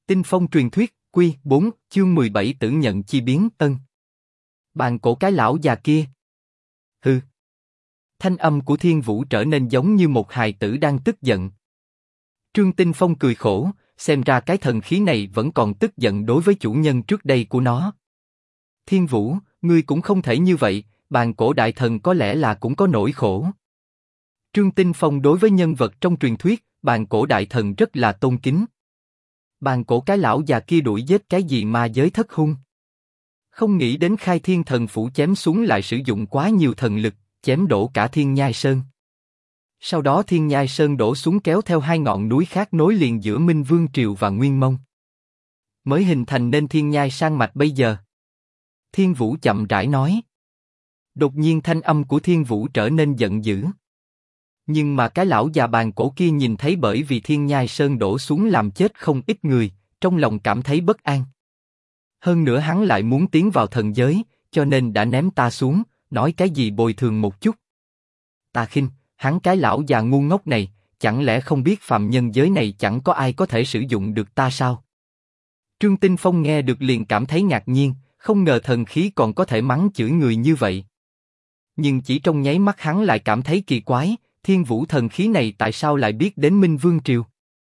Tinh Phong truyền thuyết, Quy 4, chương 17 tử nhận chi biến ân. Bàn cổ cái lão già kia. Hừ. Thanh âm của Thiên Vũ trở nên giống như một hài tử đang tức giận. Trương Tinh Phong cười khổ, xem ra cái thần khí này vẫn còn tức giận đối với chủ nhân trước đây của nó. Thiên Vũ, ngươi cũng không thể như vậy, bàn cổ đại thần có lẽ là cũng có nỗi khổ. Trương Tinh Phong đối với nhân vật trong truyền thuyết, bàn cổ đại thần rất là tôn kính. Bàn cổ cái lão già kia đuổi giết cái gì ma giới thất hung. Không nghĩ đến Khai Thiên Thần Phủ chém xuống lại sử dụng quá nhiều thần lực, chém đổ cả Thiên Nhai Sơn. Sau đó Thiên Nhai Sơn đổ xuống kéo theo hai ngọn núi khác nối liền giữa Minh Vương Triều và Nguyên Mông. Mới hình thành nên Thiên Nhai Sang Mạch bây giờ. Thiên Vũ chậm rãi nói. Đột nhiên thanh âm của Thiên Vũ trở nên giận dữ. Nhưng mà cái lão già bàn cổ kia nhìn thấy bởi vì Thiên Nhai Sơn đổ xuống làm chết không ít người, trong lòng cảm thấy bất an. Hơn nữa hắn lại muốn tiến vào thần giới, cho nên đã ném ta xuống, nói cái gì bồi thường một chút. Ta khinh, hắn cái lão già ngu ngốc này, chẳng lẽ không biết phàm nhân giới này chẳng có ai có thể sử dụng được ta sao? Trương Tinh Phong nghe được liền cảm thấy ngạc nhiên, không ngờ thần khí còn có thể mắng chửi người như vậy. Nhưng chỉ trong nháy mắt hắn lại cảm thấy kỳ quái, Thiên Vũ thần khí này tại sao lại biết đến Minh Vương Triều?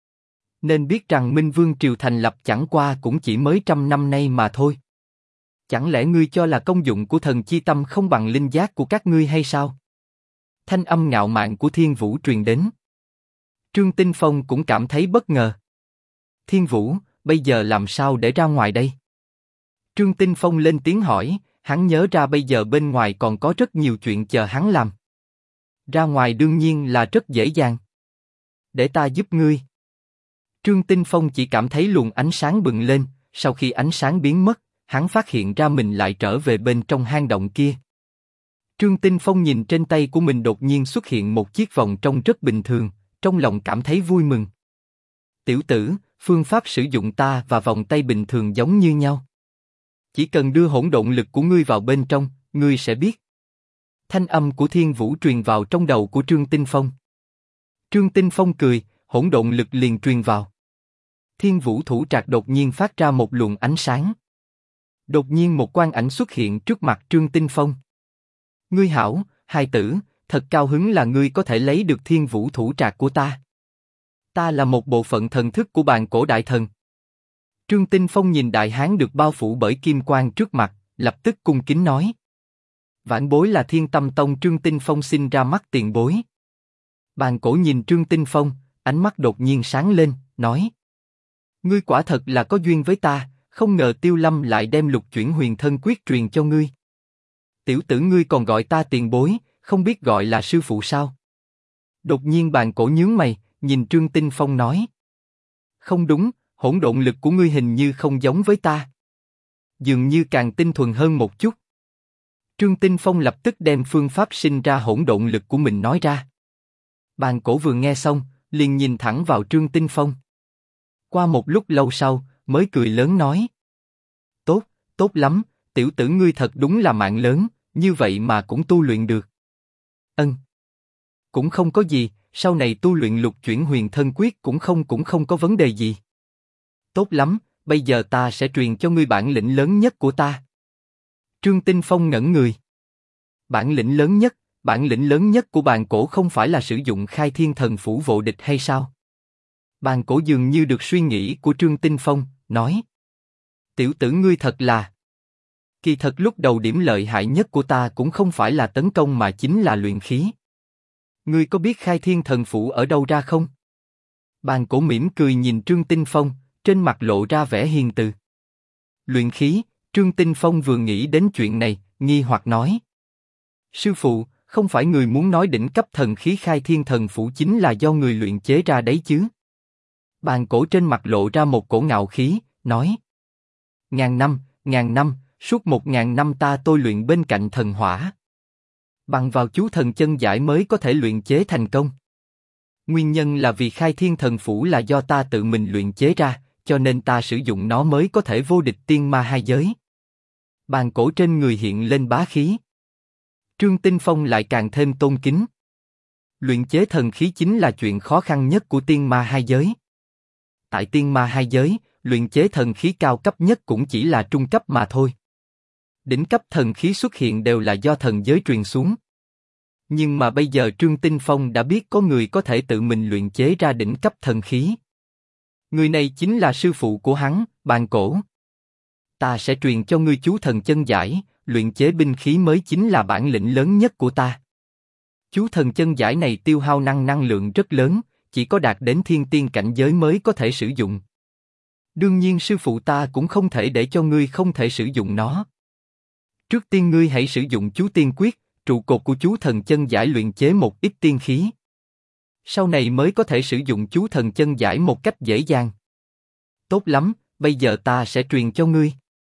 Nên biết rằng Minh Vương Triều thành lập chẳng qua cũng chỉ mới 100 năm nay mà thôi. Chẳng lẽ ngươi cho là công dụng của thần chi tâm không bằng linh giác của các ngươi hay sao? Thanh âm ngạo mạn của Thiên Vũ truyền đến. Trương Tinh Phong cũng cảm thấy bất ngờ. Thiên Vũ, bây giờ làm sao để ra ngoài đây? Trương Tinh Phong lên tiếng hỏi, hắn nhớ ra bây giờ bên ngoài còn có rất nhiều chuyện chờ hắn làm. Ra ngoài đương nhiên là rất dễ dàng. Để ta giúp ngươi. Trương Tinh Phong chỉ cảm thấy luồng ánh sáng bừng lên, sau khi ánh sáng biến mất, hắn phát hiện ra mình lại trở về bên trong hang động kia. Trương Tinh Phong nhìn trên tay của mình đột nhiên xuất hiện một chiếc vòng trông rất bình thường, trong lòng cảm thấy vui mừng. Tiểu tử, phương pháp sử dụng ta và vòng tay bình thường giống như nhau. Chỉ cần đưa hỗn độn lực của ngươi vào bên trong, ngươi sẽ biết. Thanh âm của Thiên Vũ truyền vào trong đầu của Trương Tinh Phong. Trương Tinh Phong cười, hỗn độn lực liền truyền vào. Thiên Vũ thủ trạc đột nhiên phát ra một luồng ánh sáng. Đột nhiên một quang ảnh xuất hiện trước mặt Trương Tinh Phong. Ngươi hảo, hài tử, thật cao hứng là ngươi có thể lấy được Thiên Vũ thủ trạc của ta. Ta là một bộ phận thần thức của bàn cổ đại thần. Trương Tinh Phong nhìn đại hán được bao phủ bởi kim quang trước mặt, lập tức cung kính nói. Vãn bối là Thiên Tâm Tông Trương Tinh Phong xin ra mắt tiền bối. Bàn cổ nhìn Trương Tinh Phong, ánh mắt đột nhiên sáng lên, nói. Ngươi quả thật là có duyên với ta, không ngờ Tiêu Lâm lại đem Lục Chuyển Huyền Thân Quyết truyền cho ngươi. Tiểu tử ngươi còn gọi ta tiền bối, không biết gọi là sư phụ sao? Đột nhiên bàn cổ nhướng mày, nhìn Trương Tinh Phong nói. Không đúng, hỗn độn lực của ngươi hình như không giống với ta. Dường như càng tinh thuần hơn một chút. Trương Tinh Phong lập tức đem phương pháp sinh ra hỗn độn lực của mình nói ra. Bàn cổ vừa nghe xong, liền nhìn thẳng vào Trương Tinh Phong. Qua một lúc lâu sau, mới cười lớn nói. Tốt, tốt lắm, tiểu tử ngươi thật đúng là mạng lớn, như vậy mà cũng tu luyện được. Ân. Cũng không có gì, sau này tu luyện Lục Chuyển Huyền Thân Quyết cũng không có vấn đề gì. Tốt lắm, bây giờ ta sẽ truyền cho ngươi bản lĩnh lớn nhất của ta. Trương Tinh Phong ngẩn người. Bản lĩnh lớn nhất của bàn cổ không phải là sử dụng Khai Thiên Thần Phủ vô địch hay sao? Bàn cổ dường như được suy nghĩ của Trương Tinh Phong, nói. Tiểu tử ngươi thật là. Kỳ thật lúc đầu điểm lợi hại nhất của ta cũng không phải là tấn công mà chính là luyện khí. Ngươi có biết Khai Thiên Thần Phủ ở đâu ra không? Bàn cổ mỉm cười nhìn Trương Tinh Phong, trên mặt lộ ra vẻ hiền từ. Luyện khí, Trương Tinh Phong vừa nghĩ đến chuyện này, nghi hoặc nói. Sư phụ, không phải người muốn nói đỉnh cấp thần khí Khai Thiên Thần Phủ chính là do người luyện chế ra đấy chứ? Bàn cổ trên mặt lộ ra một cổ ngạo khí, nói. Ngàn năm, suốt 1000 năm ta tôi luyện bên cạnh thần hỏa. Bằng vào chú thần chân giải mới có thể luyện chế thành công. Nguyên nhân là vì Khai Thiên Thần Phủ là do ta tự mình luyện chế ra, cho nên ta sử dụng nó mới có thể vô địch tiên ma hai giới. Bàn cổ trên người hiện lên bá khí. Trương Tinh Phong lại càng thêm tôn kính. Luyện chế thần khí chính là chuyện khó khăn nhất của tiên ma hai giới. Tại tiên ma hai giới, luyện chế thần khí cao cấp nhất cũng chỉ là trung cấp mà thôi. Đỉnh cấp thần khí xuất hiện đều là do thần giới truyền xuống. Nhưng mà bây giờ Trương Tinh Phong đã biết có người có thể tự mình luyện chế ra đỉnh cấp thần khí. Người này chính là sư phụ của hắn, Bàn Cổ. Ta sẽ truyền cho ngươi chú thần chân giải, luyện chế binh khí mới chính là bản lĩnh lớn nhất của ta. Chú thần chân giải này tiêu hao năng lượng rất lớn, chỉ có đạt đến thiên tiên cảnh giới mới có thể sử dụng. Đương nhiên sư phụ ta cũng không thể để cho ngươi không thể sử dụng nó. Trước tiên ngươi hãy sử dụng chú tiên quyết, trụ cột của chú thần chân giải luyện chế một ít tiên khí. Sau này mới có thể sử dụng chú thần chân giải một cách dễ dàng. Tốt lắm, bây giờ ta sẽ truyền cho ngươi.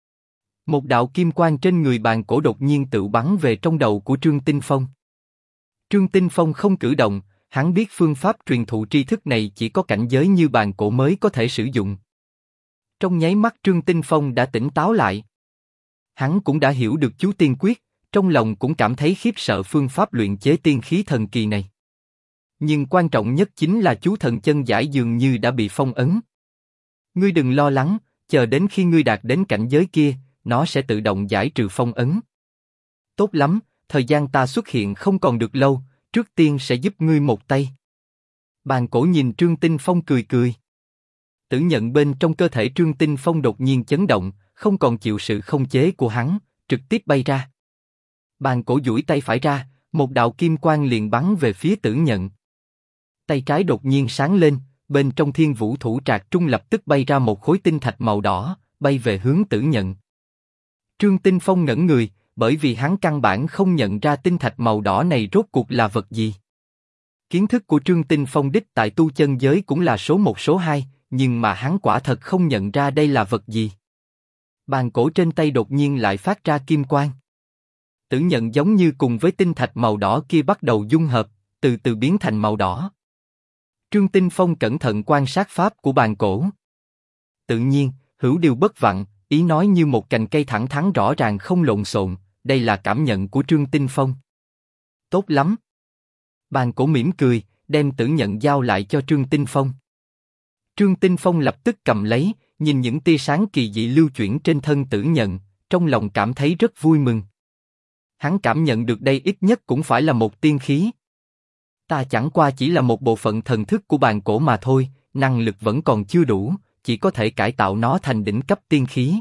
Một đạo kim quang trên người Bàn Cổ đột nhiên tự bắn về trong đầu của Trương Tinh Phong. Trương Tinh Phong không cử động, hắn biết phương pháp truyền thụ tri thức này chỉ có cảnh giới như Bàn Cổ mới có thể sử dụng. Trong nháy mắt Trương Tinh Phong đã tỉnh táo lại. Hắn cũng đã hiểu được chú tiên quyết, trong lòng cũng cảm thấy khiếp sợ phương pháp luyện chế tiên khí thần kỳ này. Nhưng quan trọng nhất chính là chú thần chân giải dường như đã bị phong ấn. Ngươi đừng lo lắng, chờ đến khi ngươi đạt đến cảnh giới kia, nó sẽ tự động giải trừ phong ấn. Tốt lắm, thời gian ta xuất hiện không còn được lâu, trước tiên sẽ giúp ngươi một tay. Bàn Cổ nhìn Trương Tinh Phong cười cười. Tử nhận bên trong cơ thể Trương Tinh Phong đột nhiên chấn động, không còn chịu sự không chế của hắn, trực tiếp bay ra. Bàn Cổ duỗi tay phải ra, một đạo kim quang liền bắn về phía Tử nhận. Tay trái đột nhiên sáng lên, bên trong Thiên Vũ Thủ Trạc Trung lập tức bay ra một khối tinh thạch màu đỏ, bay về hướng Tử nhận. Trương Tinh Phong ngẩn người, bởi vì hắn căn bản không nhận ra tinh thạch màu đỏ này rốt cuộc là vật gì. Kiến thức của Trương Tinh Phong đích tại tu chân giới cũng là số 1 số 2, nhưng mà hắn quả thật không nhận ra đây là vật gì. Bàn cổ trên tay đột nhiên lại phát ra kim quang. Tử nhận giống như cùng với tinh thạch màu đỏ kia bắt đầu dung hợp, từ từ biến thành màu đỏ. Trương Tinh Phong cẩn thận quan sát pháp của bàn cổ. Tự nhiên, hữu điều bất vặn, ý nói như một cành cây thẳng thắn rõ ràng không lộn xộn, đây là cảm nhận của Trương Tinh Phong. Tốt lắm. Bàn cổ mỉm cười, đem tử nhận giao lại cho Trương Tinh Phong. Trương Tinh Phong lập tức cầm lấy, nhìn những tia sáng kỳ dị lưu chuyển trên thân tử nhận, trong lòng cảm thấy rất vui mừng. Hắn cảm nhận được đây ít nhất cũng phải là một tiên khí. Ta chẳng qua chỉ là một bộ phận thần thức của bàn cổ mà thôi, năng lực vẫn còn chưa đủ, chỉ có thể cải tạo nó thành đỉnh cấp tiên khí.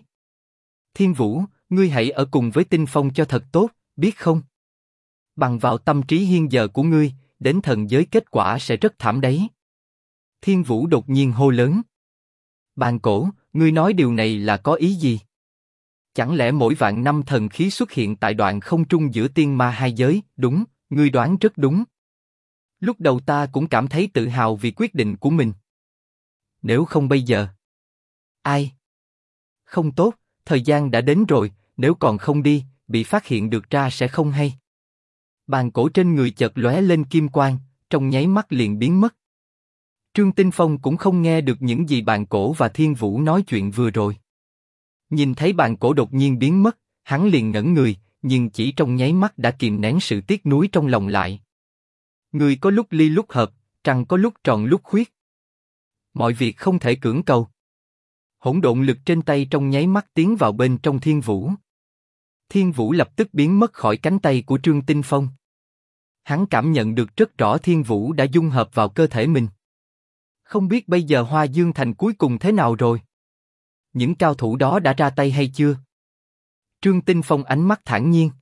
Thiên Vũ, ngươi hãy ở cùng với Tinh Phong cho thật tốt, biết không? Bằng vào tâm trí hiện giờ của ngươi, đến thần giới kết quả sẽ rất thảm đấy. Thiên Vũ đột nhiên hô lớn. Bàn cổ, ngươi nói điều này là có ý gì? Chẳng lẽ mỗi vạn năm thần khí xuất hiện tại đoạn không trung giữa tiên ma hai giới? Đúng, ngươi đoán rất đúng. Lúc đầu ta cũng cảm thấy tự hào vì quyết định của mình. Nếu không bây giờ. Ai? Không tốt, thời gian đã đến rồi, nếu còn không đi, bị phát hiện được ra sẽ không hay. Bàn cổ trên người chợt lóe lên kim quang, trong nháy mắt liền biến mất. Trương Tinh Phong cũng không nghe được những gì bàn cổ và Thiên Vũ nói chuyện vừa rồi. Nhìn thấy bàn cổ đột nhiên biến mất, hắn liền ngẩn người, nhưng chỉ trong nháy mắt đã kìm nén sự tiếc nuối trong lòng lại. Người có lúc ly lúc hợp, trăng có lúc tròn lúc khuyết. Mọi việc không thể cưỡng cầu. Hỗn độn lực trên tay trong nháy mắt tiến vào bên trong Thiên Vũ. Thiên Vũ lập tức biến mất khỏi cánh tay của Trương Tinh Phong. Hắn cảm nhận được rất rõ Thiên Vũ đã dung hợp vào cơ thể mình. Không biết bây giờ Hoa Dương Thành cuối cùng thế nào rồi? Những cao thủ đó đã ra tay hay chưa? Trương Tinh Phong ánh mắt thản nhiên.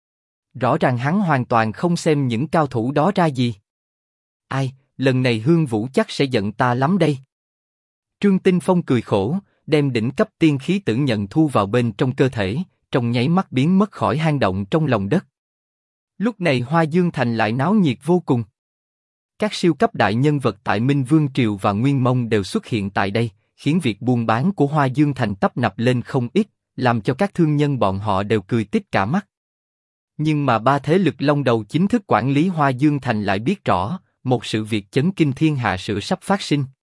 Rõ ràng hắn hoàn toàn không xem những cao thủ đó ra gì. Ai, lần này Hương Vũ chắc sẽ giận ta lắm đây. Trương Tinh Phong cười khổ, đem đỉnh cấp tiên khí tử nhận thu vào bên trong cơ thể, trong nháy mắt biến mất khỏi hang động trong lòng đất. Lúc này Hoa Dương Thành lại náo nhiệt vô cùng. Các siêu cấp đại nhân vật tại Minh Vương Triều và Nguyên Mông đều xuất hiện tại đây, khiến việc buôn bán của Hoa Dương Thành tấp nập lên không ít, làm cho các thương nhân bọn họ đều cười tít cả mắt. Nhưng mà ba thế lực long đầu chính thức quản lý Hoa Dương Thành lại biết rõ, một sự việc chấn kinh thiên hạ sự sắp phát sinh.